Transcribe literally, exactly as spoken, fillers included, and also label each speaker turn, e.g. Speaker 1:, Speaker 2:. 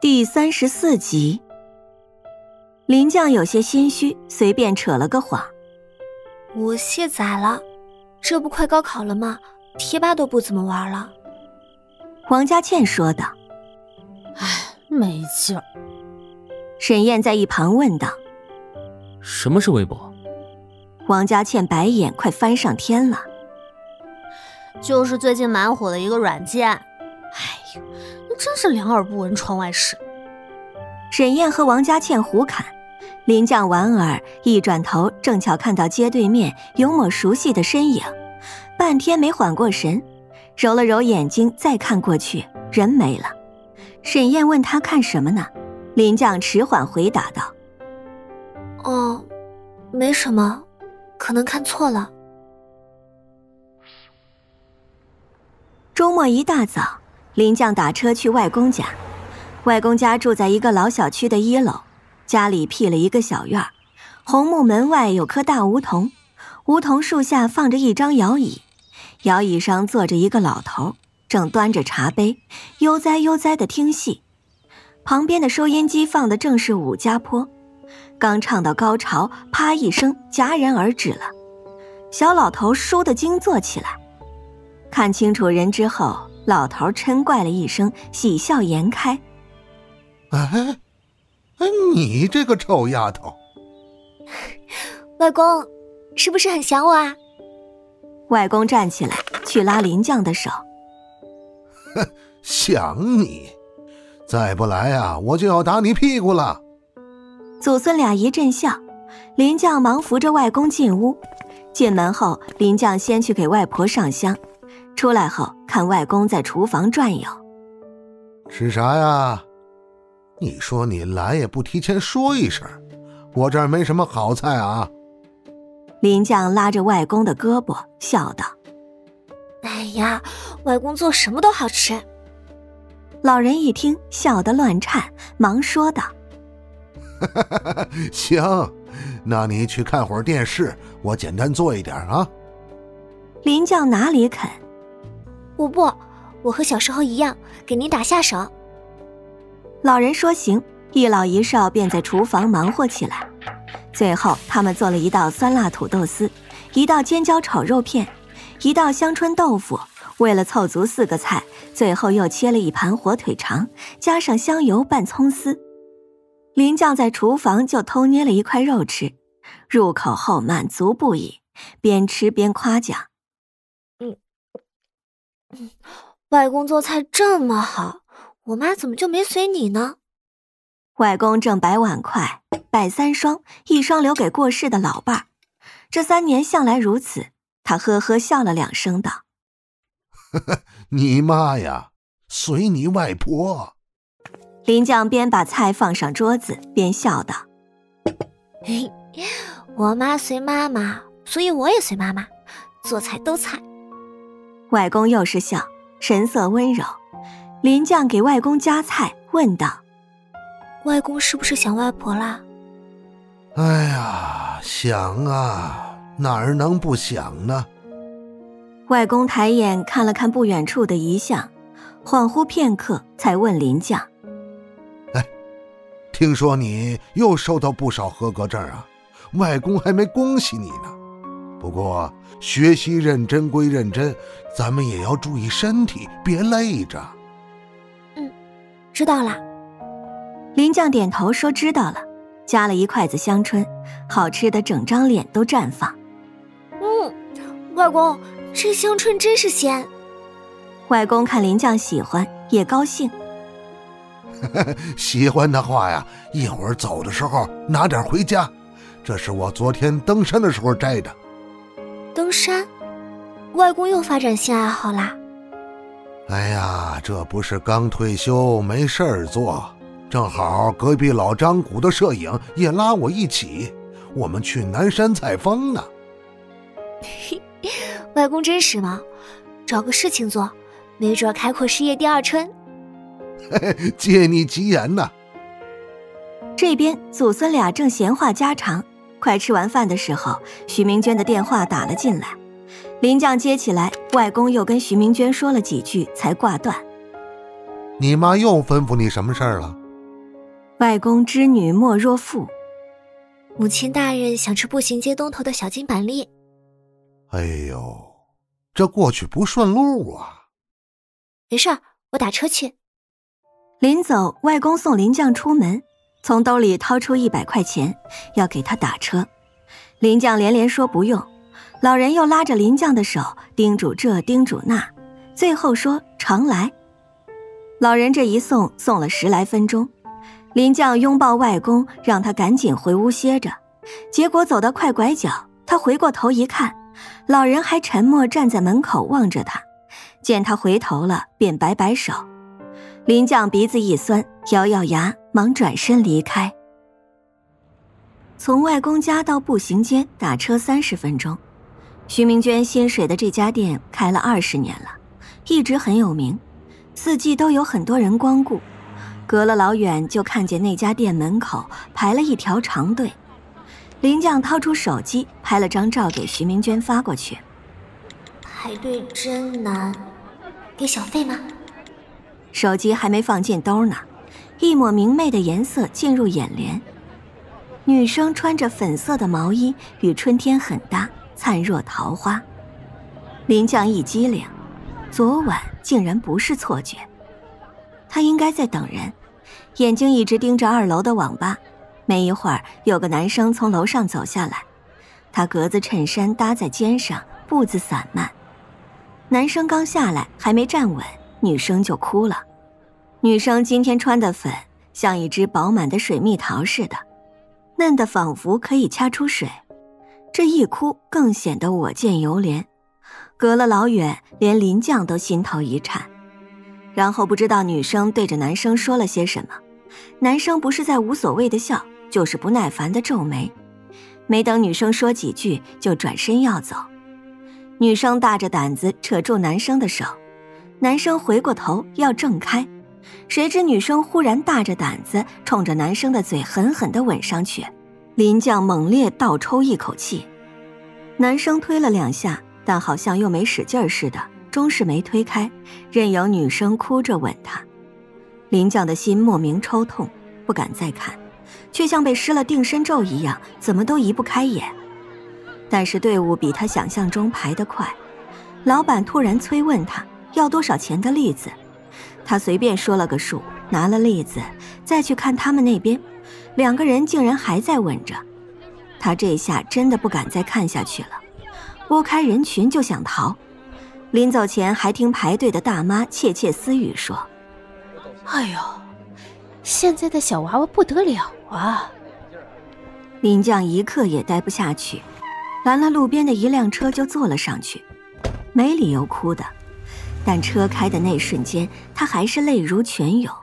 Speaker 1: 第三十四集，林将有些心虚，随便扯了个谎。
Speaker 2: 我卸载了，这不快高考了吗？贴吧都不怎么玩了。
Speaker 1: 王佳倩说道。
Speaker 3: 唉，没劲儿。
Speaker 1: 沈燕在一旁问道。
Speaker 4: 什么是微博？
Speaker 1: 王佳倩白眼快翻上天了。
Speaker 3: 就是最近蛮火的一个软件。哎呦，真是两耳不闻窗外事。
Speaker 1: 沈燕和王佳倩胡侃，林将莞尔一转头，正巧看到街对面有抹熟悉的身影，半天没缓过神，揉了揉眼睛再看过去，人没了。沈燕问他看什么呢？林将迟缓回答道：
Speaker 2: 哦，没什么，可能看错了。
Speaker 1: 周末一大早，林将打车去外公家。外公家住在一个老小区的一楼，家里辟了一个小院，红木门外有棵大梧桐，梧桐树下放着一张摇椅，摇椅上坐着一个老头，正端着茶杯，悠哉悠哉地听戏。旁边的收音机放的正是武家坡，刚唱到高潮，啪一声戛然而止了。小老头倏地惊坐起来，看清楚人之后，老头嗔怪了一声，喜笑颜开。
Speaker 5: 哎，哎，你这个臭丫头！
Speaker 2: 外公，是不是很想我啊？
Speaker 1: 外公站起来，去拉林将的手。
Speaker 5: 哼，想你，再不来啊，我就要打你屁股了。
Speaker 1: 祖孙俩一阵笑，林将忙扶着外公进屋。进门后，林将先去给外婆上香，出来后看外公在厨房转悠。
Speaker 5: 吃啥呀？你说你来也不提前说一声，我这儿没什么好菜啊。
Speaker 1: 林将拉着外公的胳膊笑道：
Speaker 2: 哎呀，外公做什么都好吃。
Speaker 1: 老人一听笑得乱颤，忙说道：
Speaker 5: 行，那你去看会儿电视，我简单做一点啊。
Speaker 1: 林将哪里肯。
Speaker 2: 不不，我和小时候一样，给您打下手。
Speaker 1: 老人说行，一老一少便在厨房忙活起来。最后他们做了一道酸辣土豆丝，一道尖椒炒肉片，一道香椿豆腐，为了凑足四个菜，最后又切了一盘火腿肠，加上香油拌葱丝。林将在厨房就偷捏了一块肉吃，入口后满足不已，边吃边夸奖：
Speaker 2: 嗯嗯，外公做菜这么好，我妈怎么就没随你呢？
Speaker 1: 外公正摆碗筷，摆三双，一双留给过世的老伴儿。这三年向来如此，他呵呵笑了两声道：
Speaker 5: 呵呵，你妈呀，随你外婆。
Speaker 1: 林将边把菜放上桌子边笑道：
Speaker 2: 嘿，我妈随妈妈，所以我也随妈妈，做菜都菜。
Speaker 1: 外公又是笑，神色温柔。林将给外公夹菜，问道：
Speaker 2: 外公是不是想外婆啦？
Speaker 5: 哎呀，想啊，哪儿能不想呢？
Speaker 1: 外公抬眼看了看不远处的遗像，恍惚片刻，才问林将：
Speaker 5: 哎，听说你又收到不少合格证啊，外公还没恭喜你呢。不过学习认真归认真，咱们也要注意身体，别累着。
Speaker 2: 嗯，知道了。
Speaker 1: 林将点头说知道了，夹了一筷子香椿，好吃的整张脸都绽放。
Speaker 2: 嗯，外公，这香椿真是鲜。
Speaker 1: 外公看林将喜欢，也高兴。
Speaker 5: 喜欢的话呀，一会儿走的时候拿点回家，这是我昨天登山的时候摘的。
Speaker 2: 登山？外公又发展新爱好啦？
Speaker 5: 哎呀，这不是刚退休没事儿做，正好隔壁老张谷的摄影也拉我一起，我们去南山采风呢。
Speaker 2: 外公真时髦，找个事情做，没准开阔事业第二春。
Speaker 5: 借你吉言呢。
Speaker 1: 这边祖孙俩正闲话家常，快吃完饭的时候，徐明娟的电话打了进来。林将接起来，外公又跟徐明娟说了几句才挂断。
Speaker 5: 你妈又吩咐你什么事儿了？
Speaker 1: 外公之女莫若父。
Speaker 2: 母亲大人想吃步行街东头的小金板栗。
Speaker 5: 哎呦，这过去不顺路啊。
Speaker 2: 没事，我打车去。
Speaker 1: 临走，外公送林将出门，从兜里掏出一百块钱，要给他打车。林将连连说不用，老人又拉着林将的手，叮嘱这叮嘱那，最后说常来。老人这一送，送了十来分钟。林将拥抱外公，让他赶紧回屋歇着。结果走到快拐角，他回过头一看，老人还沉默站在门口望着他。见他回头了，便摆摆手。林将鼻子一酸，咬咬牙，忙转身离开。从外公家到步行街打车三十分钟。徐明娟新水的这家店开了二十年了，一直很有名，四季都有很多人光顾。隔了老远就看见那家店门口排了一条长队。林将掏出手机拍了张照给徐明娟发过去。
Speaker 2: 排队真难，给小费吗？
Speaker 1: 手机还没放进兜呢，一抹明媚的颜色进入眼帘。女生穿着粉色的毛衣，与春天很搭，灿若桃花。林将一激灵，昨晚竟然不是错觉。他应该在等人，眼睛一直盯着二楼的网吧。没一会儿，有个男生从楼上走下来，他格子衬衫搭在肩上，步子散漫。男生刚下来，还没站稳，女生就哭了。女生今天穿的粉像一只饱满的水蜜桃似的，嫩得仿佛可以掐出水。这一哭更显得我见犹怜，隔了老远，连林将都心头一颤。然后不知道女生对着男生说了些什么，男生不是在无所谓的笑，就是不耐烦的皱眉。没等女生说几句，就转身要走。女生大着胆子扯住男生的手，男生回过头要挣开，谁知女生忽然大着胆子冲着男生的嘴狠狠地吻上去。林将猛烈倒抽一口气，男生推了两下，但好像又没使劲似的，终是没推开，任由女生哭着吻他。林将的心莫名抽痛，不敢再看，却像被施了定身咒一样，怎么都移不开眼。但是队伍比他想象中排得快，老板突然催问他要多少钱的栗子，他随便说了个数，拿了栗子，再去看他们那边，两个人竟然还在吻着。他这下真的不敢再看下去了，拨开人群就想逃。临走前还听排队的大妈窃窃私语说：
Speaker 6: 哎呦，现在的小娃娃不得了啊。
Speaker 1: 林将一刻也待不下去，拦了路边的一辆车就坐了上去。没理由哭的，但车开的那瞬间，他还是泪如泉涌。